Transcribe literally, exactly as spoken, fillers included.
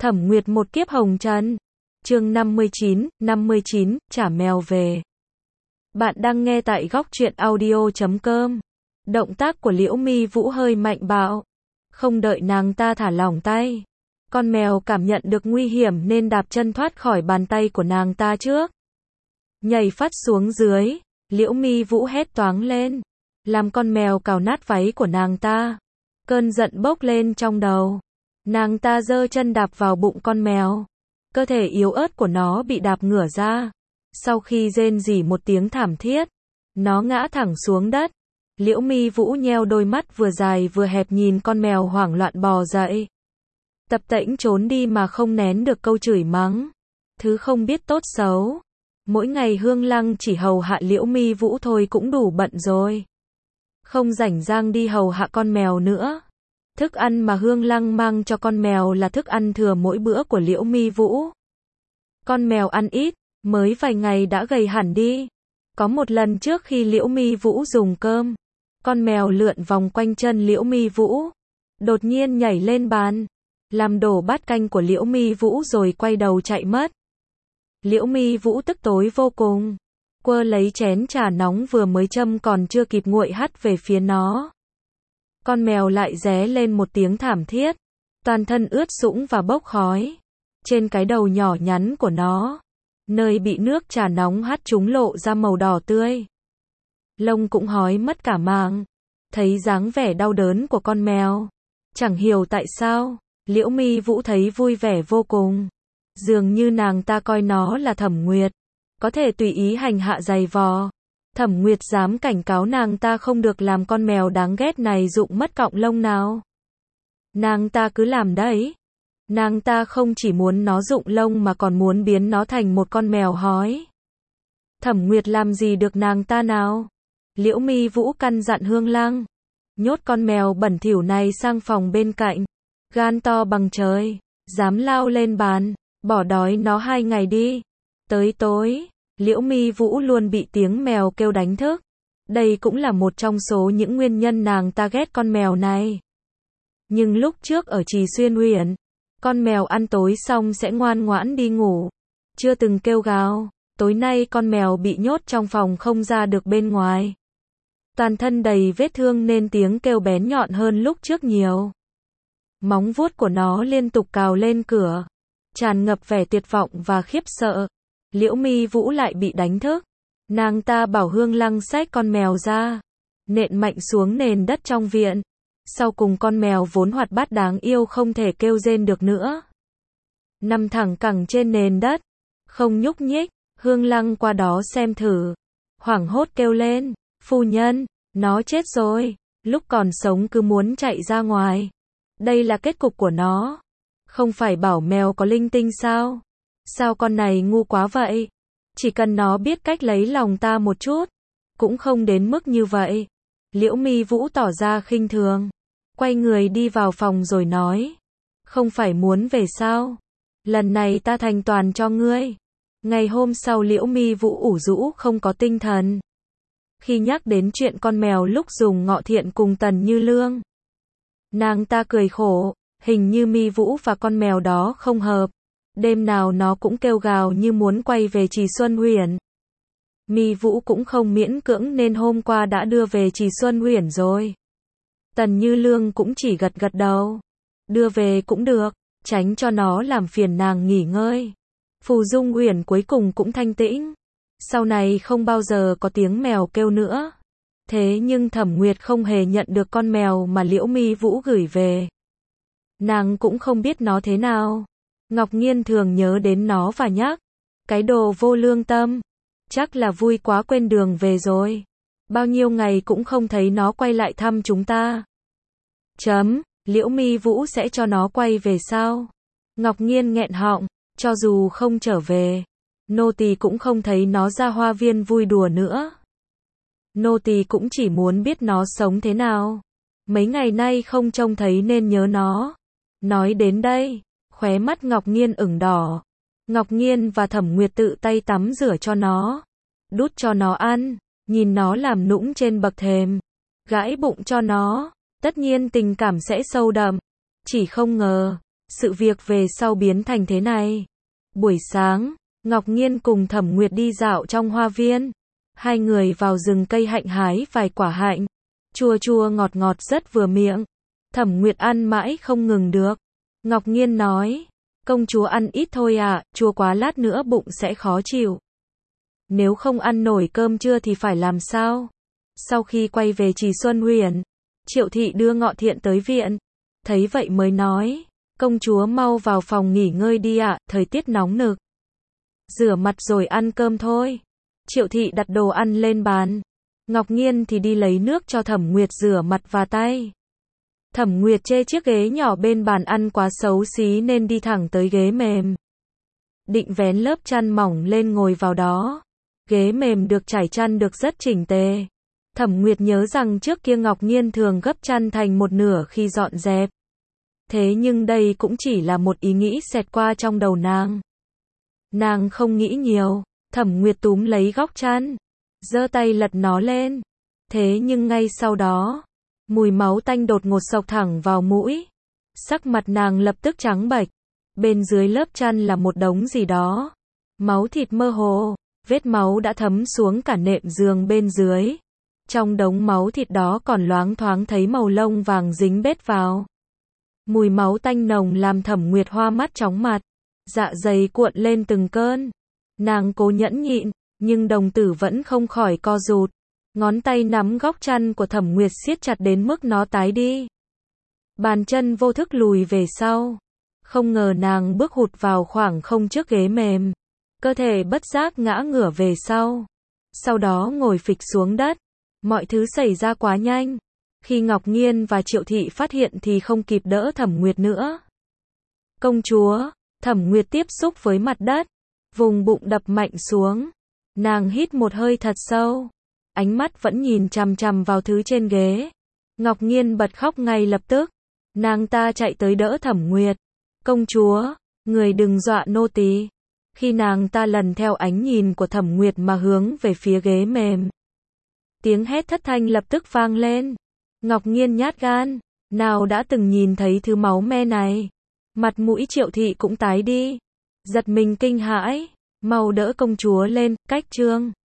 Thẩm Nguyệt một kiếp hồng trần. Chương năm mươi chín, năm mươi chín, trả mèo về. Bạn đang nghe tại góc truyện audio chấm com. Động tác của Liễu Mi Vũ hơi mạnh bạo. Không đợi nàng ta thả lỏng tay. Con mèo cảm nhận được nguy hiểm nên đạp chân thoát khỏi bàn tay của nàng ta trước. Nhảy phát xuống dưới, Liễu Mi Vũ hét toáng lên. Làm con mèo cào nát váy của nàng ta. Cơn giận bốc lên trong đầu. Nàng ta giơ chân đạp vào bụng con mèo. Cơ thể yếu ớt của nó bị đạp ngửa ra. Sau khi rên rỉ một tiếng thảm thiết, nó ngã thẳng xuống đất. Liễu Mi Vũ nheo đôi mắt vừa dài vừa hẹp nhìn con mèo hoảng loạn bò dậy. Tập tễnh trốn đi mà không nén được câu chửi mắng. Thứ không biết tốt xấu. Mỗi ngày Hương Lăng chỉ hầu hạ Liễu Mi Vũ thôi cũng đủ bận rồi. Không rảnh rang đi hầu hạ con mèo nữa. Thức ăn mà Hương Lăng mang cho con mèo là thức ăn thừa mỗi bữa của Liễu Mi Vũ. Con mèo ăn ít, mới vài ngày đã gầy hẳn đi. Có một lần trước khi Liễu Mi Vũ dùng cơm, con mèo lượn vòng quanh chân Liễu Mi Vũ, đột nhiên nhảy lên bàn, làm đổ bát canh của Liễu Mi Vũ rồi quay đầu chạy mất. Liễu Mi Vũ tức tối vô cùng, quơ lấy chén trà nóng vừa mới châm còn chưa kịp nguội hắt về phía nó. Con mèo lại ré lên một tiếng thảm thiết, toàn thân ướt sũng và bốc khói. Trên cái đầu nhỏ nhắn của nó, nơi bị nước trà nóng hắt trúng lộ ra màu đỏ tươi. Lông cũng hói mất cả màng. Thấy dáng vẻ đau đớn của con mèo, chẳng hiểu tại sao, Liễu Mi Vũ thấy vui vẻ vô cùng. Dường như nàng ta coi nó là Thẩm Nguyệt, có thể tùy ý hành hạ giày vò. Thẩm Nguyệt dám cảnh cáo nàng ta không được làm con mèo đáng ghét này rụng mất cọng lông nào. Nàng ta cứ làm đấy. Nàng ta không chỉ muốn nó rụng lông mà còn muốn biến nó thành một con mèo hói. Thẩm Nguyệt làm gì được nàng ta nào? Liễu Mi Vũ căn dặn Hương Lăng, nhốt con mèo bẩn thỉu này sang phòng bên cạnh. Gan to bằng trời, dám lao lên bàn, bỏ đói nó hai ngày đi. Tới tối, Liễu Mi Vũ luôn bị tiếng mèo kêu đánh thức. Đây cũng là một trong số những nguyên nhân nàng ta ghét con mèo này. Nhưng lúc trước ở Trì Xuyên Huyền, con mèo ăn tối xong sẽ ngoan ngoãn đi ngủ, chưa từng kêu gào. Tối nay con mèo bị nhốt trong phòng không ra được bên ngoài. Toàn thân đầy vết thương nên tiếng kêu bén nhọn hơn lúc trước nhiều. Móng vuốt của nó liên tục cào lên cửa, tràn ngập vẻ tuyệt vọng và khiếp sợ. Liễu Mi Vũ lại bị đánh thức. Nàng ta bảo Hương Lăng xách con mèo ra, nện mạnh xuống nền đất trong viện. Sau cùng con mèo vốn hoạt bát đáng yêu không thể kêu rên được nữa, nằm thẳng cẳng trên nền đất, không nhúc nhích. Hương Lăng qua đó xem thử, hoảng hốt kêu lên, phu nhân, nó chết rồi. Lúc còn sống cứ muốn chạy ra ngoài. Đây là kết cục của nó. Không phải bảo mèo có linh tinh sao? Sao con này ngu quá vậy? Chỉ cần nó biết cách lấy lòng ta một chút, cũng không đến mức như vậy. Liễu Mi Vũ tỏ ra khinh thường, quay người đi vào phòng rồi nói, không phải muốn về sao? Lần này ta thành toàn cho ngươi. Ngày hôm sau Liễu Mi Vũ ủ rũ không có tinh thần. Khi nhắc đến chuyện con mèo lúc dùng ngọ thiện cùng Tần Như Lương, nàng ta cười khổ, hình như Mi Vũ và con mèo đó không hợp. Đêm nào nó cũng kêu gào như muốn quay về Trì Xuân Huyền. Mi Vũ cũng không miễn cưỡng nên hôm qua đã đưa về Trì Xuân Huyền rồi. Tần Như Lương cũng chỉ gật gật đầu. Đưa về cũng được, tránh cho nó làm phiền nàng nghỉ ngơi. Phù Dung Huyền cuối cùng cũng thanh tĩnh. Sau này không bao giờ có tiếng mèo kêu nữa. Thế nhưng Thẩm Nguyệt không hề nhận được con mèo mà Liễu Mi Vũ gửi về. Nàng cũng không biết nó thế nào. Ngọc Nghiên thường nhớ đến nó và nhắc, cái đồ vô lương tâm, chắc là vui quá quên đường về rồi. Bao nhiêu ngày cũng không thấy nó quay lại thăm chúng ta. Chấm, Liễu Mi Vũ sẽ cho nó quay về sao? Ngọc Nghiên nghẹn họng, cho dù không trở về, nô tỳ cũng không thấy nó ra hoa viên vui đùa nữa. Nô tỳ cũng chỉ muốn biết nó sống thế nào. Mấy ngày nay không trông thấy nên nhớ nó. Nói đến đây, khóe mắt Ngọc Nghiên ửng đỏ. Ngọc Nghiên và Thẩm Nguyệt tự tay tắm rửa cho nó, đút cho nó ăn, nhìn nó làm nũng trên bậc thềm, gãi bụng cho nó, tất nhiên tình cảm sẽ sâu đậm. Chỉ không ngờ, sự việc về sau biến thành thế này. Buổi sáng, Ngọc Nhiên cùng Thẩm Nguyệt đi dạo trong hoa viên. Hai người vào rừng cây hạnh hái vài quả hạnh. Chua chua ngọt ngọt rất vừa miệng. Thẩm Nguyệt ăn mãi không ngừng được. Ngọc Nhiên nói, công chúa ăn ít thôi à, chua quá lát nữa bụng sẽ khó chịu. Nếu không ăn nổi cơm trưa thì phải làm sao? Sau khi quay về Trì Xuân Huyền, Triệu Thị đưa Ngọ Thiện tới viện. Thấy vậy mới nói, công chúa mau vào phòng nghỉ ngơi đi ạ, thời tiết nóng nực. Rửa mặt rồi ăn cơm thôi. Triệu Thị đặt đồ ăn lên bàn. Ngọc Nhiên thì đi lấy nước cho Thẩm Nguyệt rửa mặt và tay. Thẩm Nguyệt chê chiếc ghế nhỏ bên bàn ăn quá xấu xí nên đi thẳng tới ghế mềm. Định vén lớp chăn mỏng lên ngồi vào đó. Ghế mềm được trải chăn được rất chỉnh tề. Thẩm Nguyệt nhớ rằng trước kia Ngọc Nhiên thường gấp chăn thành một nửa khi dọn dẹp. Thế nhưng đây cũng chỉ là một ý nghĩ xẹt qua trong đầu nàng. Nàng không nghĩ nhiều. Thẩm Nguyệt túm lấy góc chăn, giơ tay lật nó lên. Thế nhưng ngay sau đó, mùi máu tanh đột ngột xộc thẳng vào mũi. Sắc mặt nàng lập tức trắng bệch. Bên dưới lớp chăn là một đống gì đó. Máu thịt mơ hồ, vết máu đã thấm xuống cả nệm giường bên dưới. Trong đống máu thịt đó còn loáng thoáng thấy màu lông vàng dính bết vào. Mùi máu tanh nồng làm Thẩm Nguyệt hoa mắt chóng mặt. Dạ dày cuộn lên từng cơn. Nàng cố nhẫn nhịn, nhưng đồng tử vẫn không khỏi co rụt. Ngón tay nắm góc chăn của Thẩm Nguyệt siết chặt đến mức nó tái đi. Bàn chân vô thức lùi về sau. Không ngờ nàng bước hụt vào khoảng không trước ghế mềm. Cơ thể bất giác ngã ngửa về sau. Sau đó ngồi phịch xuống đất. Mọi thứ xảy ra quá nhanh. Khi Ngọc Nhiên và Triệu Thị phát hiện thì không kịp đỡ Thẩm Nguyệt nữa. Công chúa, Thẩm Nguyệt tiếp xúc với mặt đất. Vùng bụng đập mạnh xuống. Nàng hít một hơi thật sâu. Ánh mắt vẫn nhìn chằm chằm vào thứ trên ghế. Ngọc Nhiên bật khóc ngay lập tức. Nàng ta chạy tới đỡ Thẩm Nguyệt. Công chúa, người đừng dọa nô tỳ. Khi nàng ta lần theo ánh nhìn của Thẩm Nguyệt mà hướng về phía ghế mềm. Tiếng hét thất thanh lập tức vang lên. Ngọc Nhiên nhát gan. Nào đã từng nhìn thấy thứ máu me này. Mặt mũi Triệu Thị cũng tái đi. Giật mình kinh hãi. Mau đỡ công chúa lên, cách chương.